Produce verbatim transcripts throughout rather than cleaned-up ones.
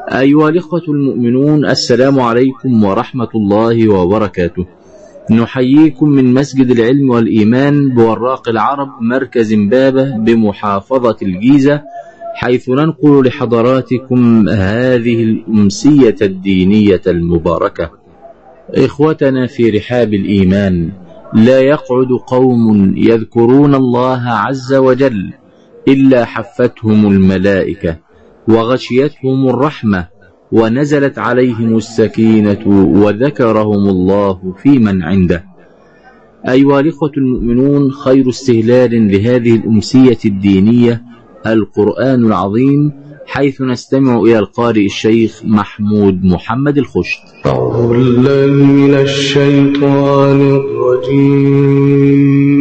أيها الإخوة المؤمنون، السلام عليكم ورحمة الله وبركاته. نحييكم من مسجد العلم والإيمان بوراق العرب مركز إمبابة بمحافظة الجيزة، حيث ننقل لحضراتكم هذه الأمسية الدينية المباركة. إخوتنا في رحاب الإيمان، لا يقعد قوم يذكرون الله عز وجل إلا حفتهم الملائكة وغشيتهم الرحمة ونزلت عليهم السكينة وذكرهم الله في من عنده. أيها الإخوة المؤمنون، خير استهلال لهذه الأمسية الدينية القرآن العظيم، حيث نستمع إلى القارئ الشيخ محمود محمد الخشت. أعوذ بالله من الشيطان الرجيم.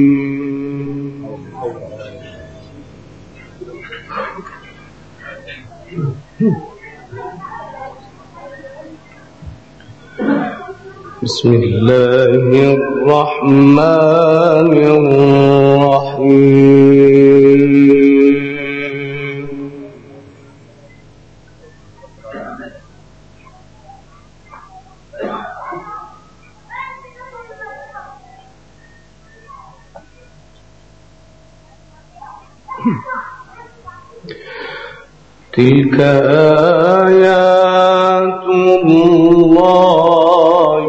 بسم الله الرحمن الرحيم. تلك آيات الله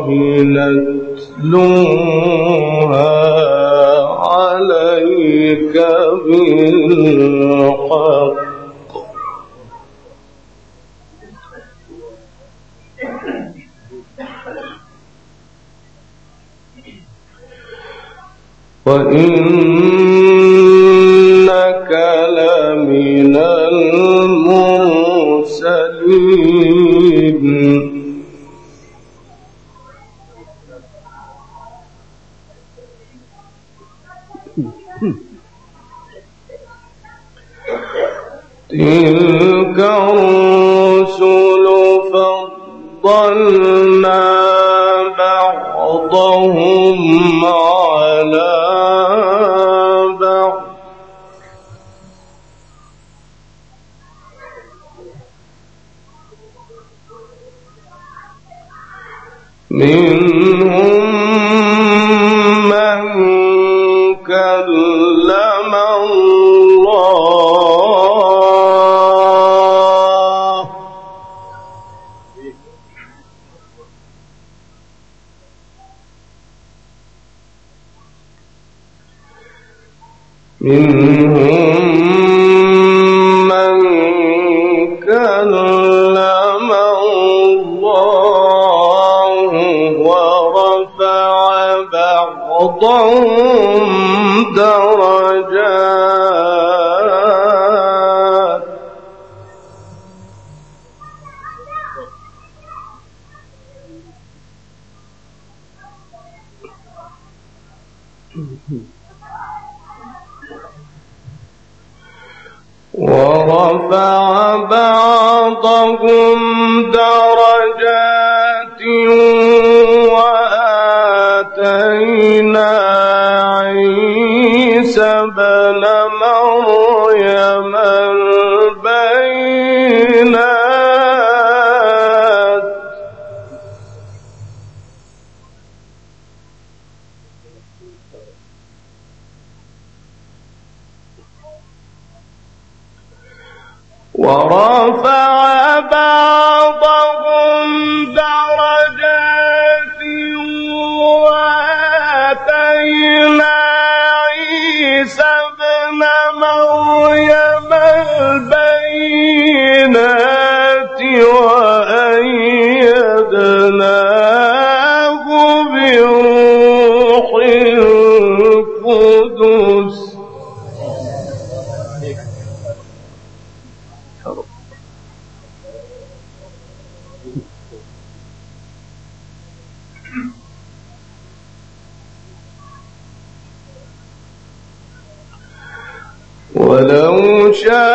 نتلوها عليك بالحق وإنك لمن المرسلين. تلك الرسل فضلنا بعضهم على بعض منهم من كلم الله منهم من كلم الله ورفع بعضهم درجات ورفع بعضهم درجات وآتينا عيسى ابن مريم البينات ورفع بعضهم درجات وآتينا عيسى ابن مريم البينات وأيدناه بروح القدس. ولو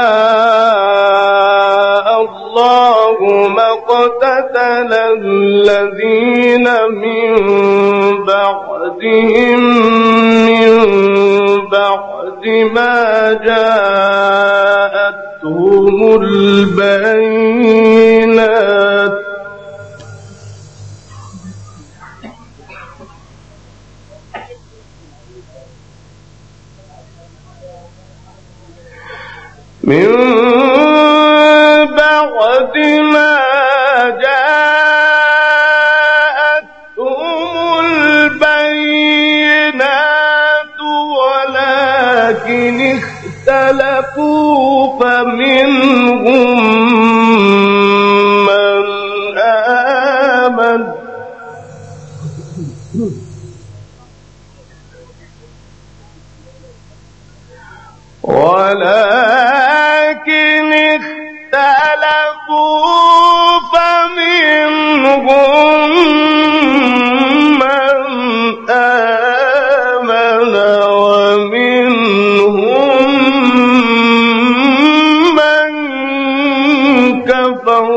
شاء الله ما اقتتل الذين من بعدهم من بعد ما جاءتهم البينات ما جاءتهم البينات ولكن اختلفوا فمنهم من آمن ولكن اختلفوا فمنهم من آمن ومنهم من كفر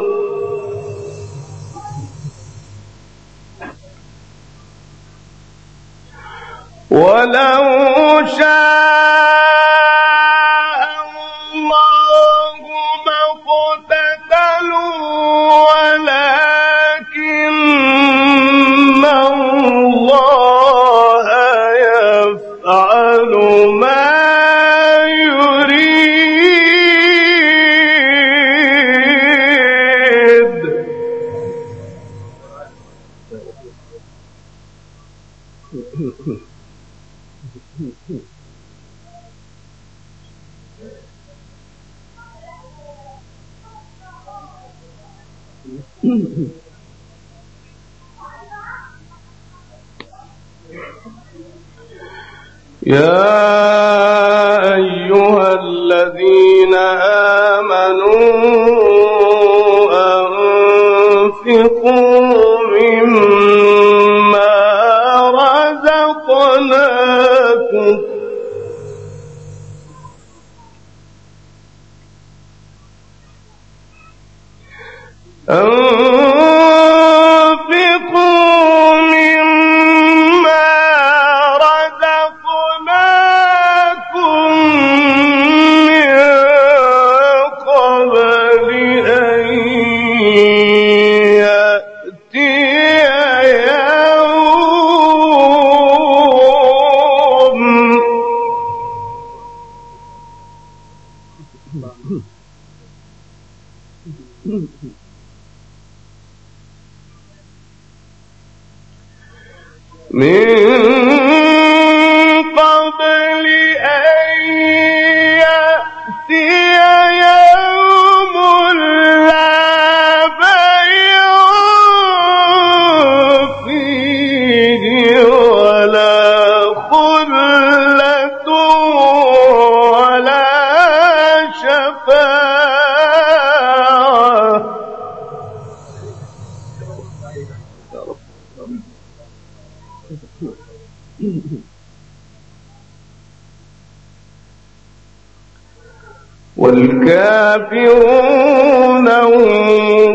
ولو شاء الله ما اقتتلوا ولكن الله يفعل ما يريد. يا أيها الذين آمنوا أنفقوا مما رزقناكم أنفقوا مما رزقناكم من قبل أن يأتي يوم من قبل أن يأتي يوم لا بيع فيه ولا خلة ولا شفاعة والكافرون هم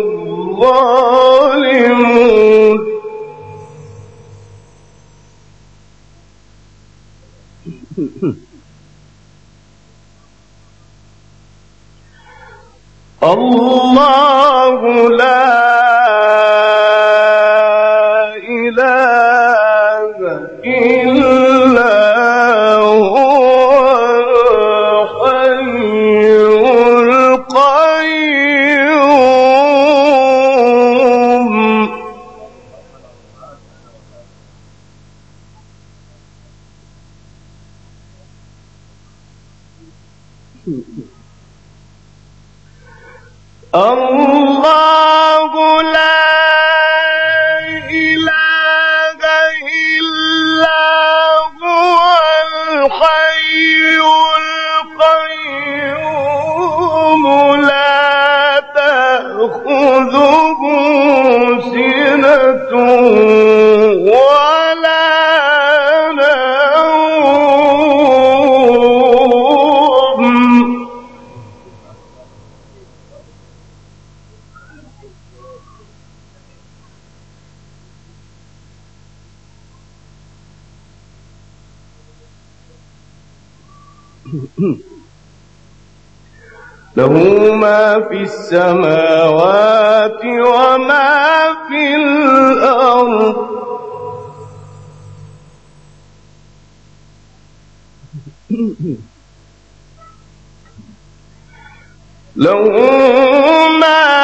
الظالمون. الله لا إله إلا هو الحي القيوم. الله لا إله إلا هو الحي القيوم لا تأخذه سنة ولا نوم. له ما في السماوات وما في الأرض. له ما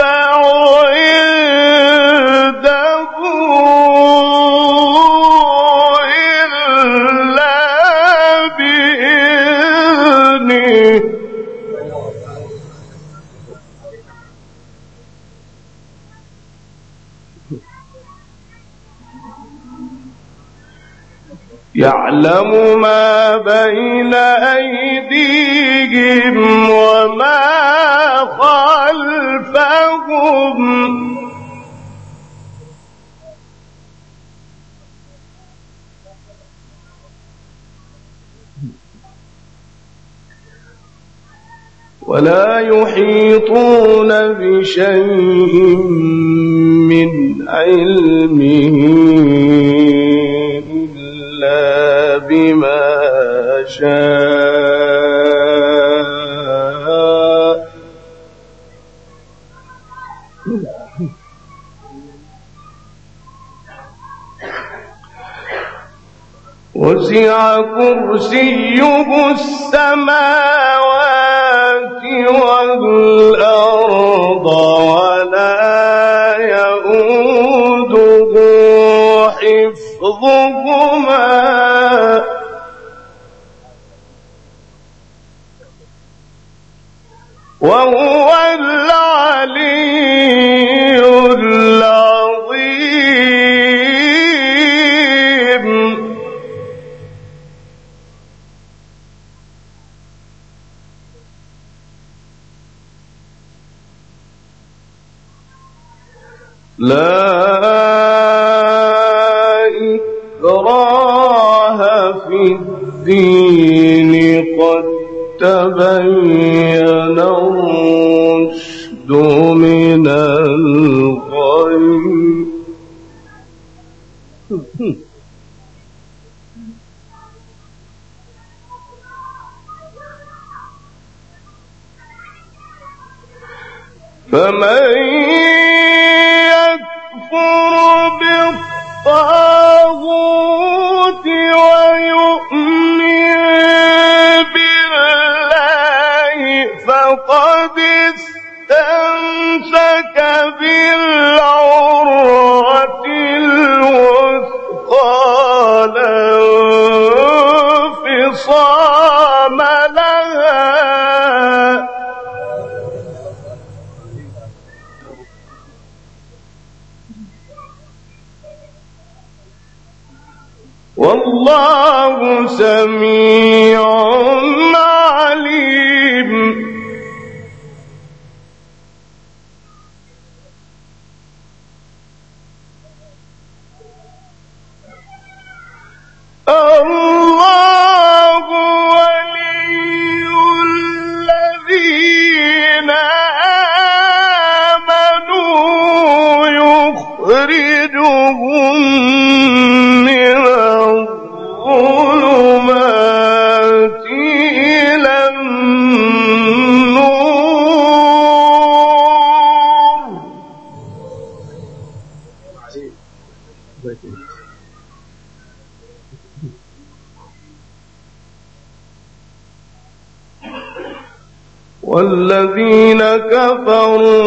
عنده إلا بإذنه يعلم ما بين أيديهم وما خلفهم ولا يحيطون بشيء من علمه إلا بما شاء وسع كرسيه السماوات والأرض ولا يئوده حفظهما وهو العلي العظيم لا إكراه في الدين قد تبين الرشد من الغي فمن يكفر بالطاغوت ويؤمن بالله فقد استمسك بالعروة الوثقى لا انفصام لها والله سميع عليم الله ولي الذين آمنوا يخرجهم من الظلمات إلى النور والذين كفروا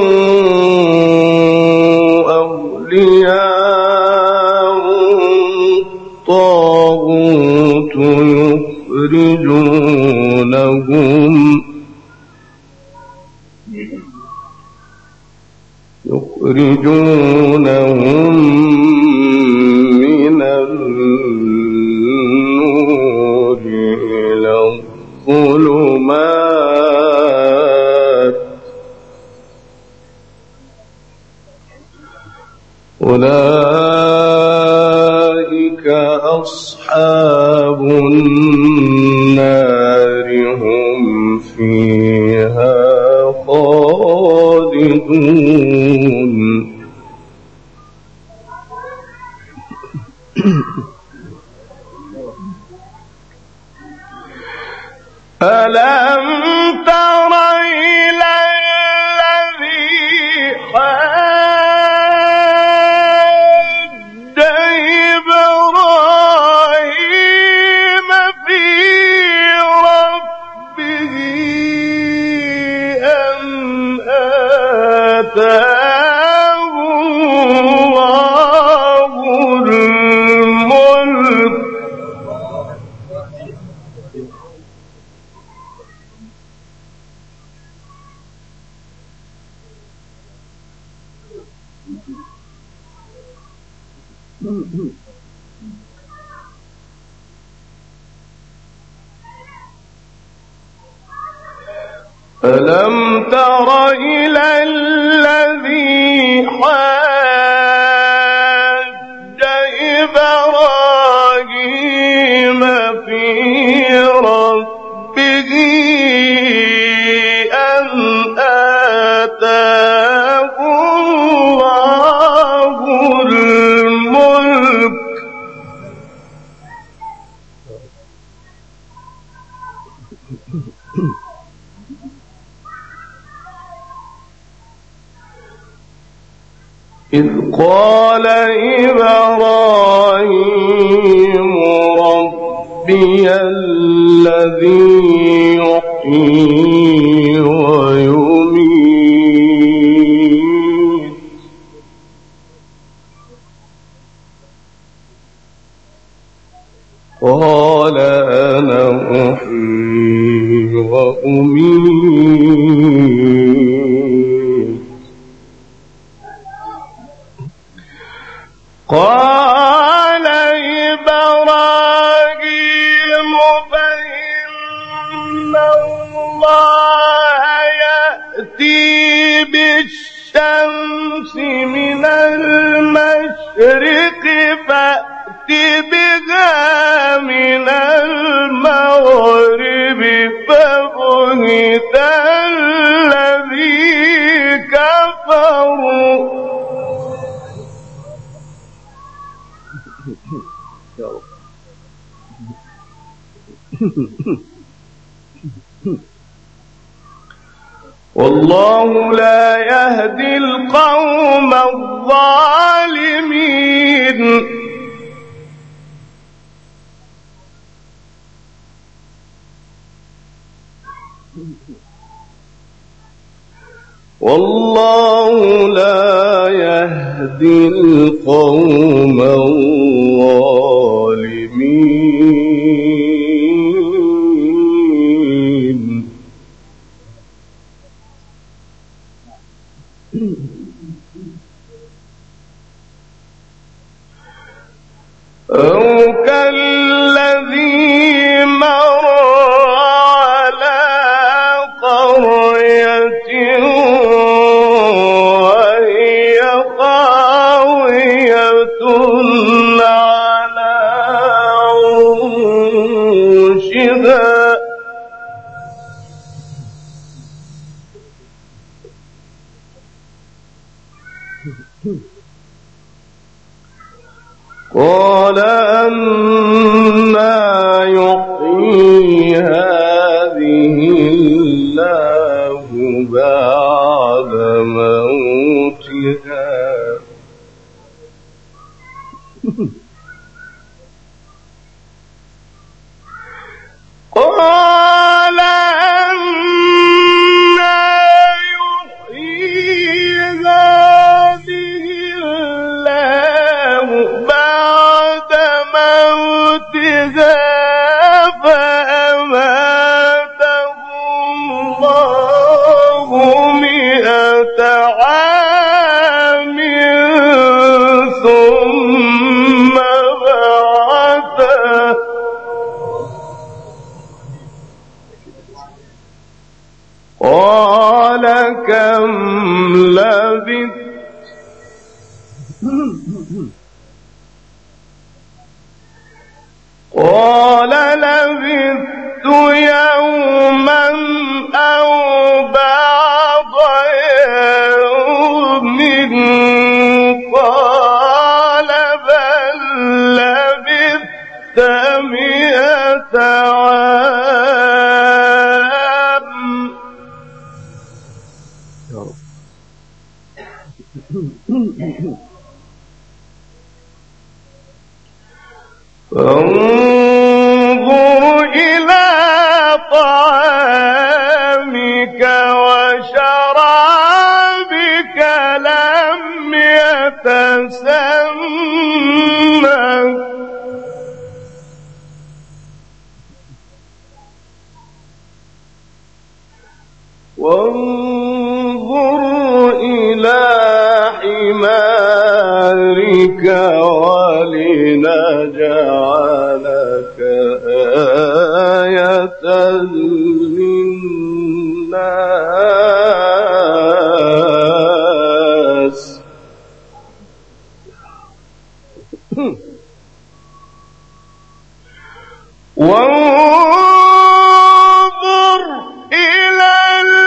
أولياءهم الطاغوت يخرجونهم يخرجونهم من النور إلى الظلمات أولئك أصحاب النار هم فيها خالدون ألم تر إلى الذي حاج إبراهيم في ربه أن آتاه ألم تر إلى الذي حاج إبراهيم في ربه أن آتاه الله الملك إذ قال إبراهيم ربي الذي يحيي ويميت قال أنا أحيي وأميت قال إبراهيم فإن الله يأتي بالشمس من المشرق فأت بها من المغرب فبهت الذي كفروا والله لا يهدي القوم الظالمين والله لا يهدي القوم الظالمين أو كالذي مر على قرية وهي خاوية على عروشها قال أنى يحيي هذه الله بعد موتها قال أنى يحيي هذه الله بعد موتها فأماته الله مئة عام ثم بعثه قال كم لبثت قال لبثت يوما أو بعض يوم قال بل لبثت مئة عام فانظر إلى طعامك وشرابك لم يتسنه وانظر إلى حمارك جعلك آية للناس وانظر إلى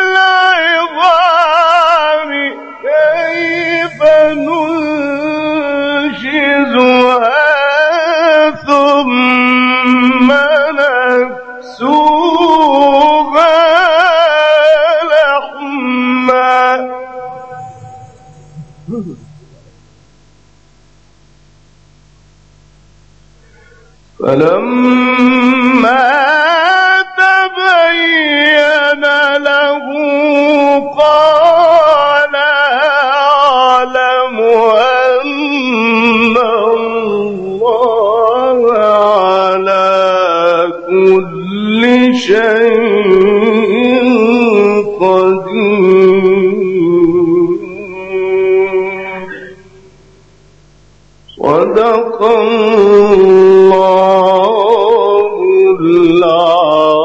العظام كيف ننشزها ثم نكسوها لحما فلما تبين له قال أعلم أن الله على كل شيء قدير. صدق الله العظيم.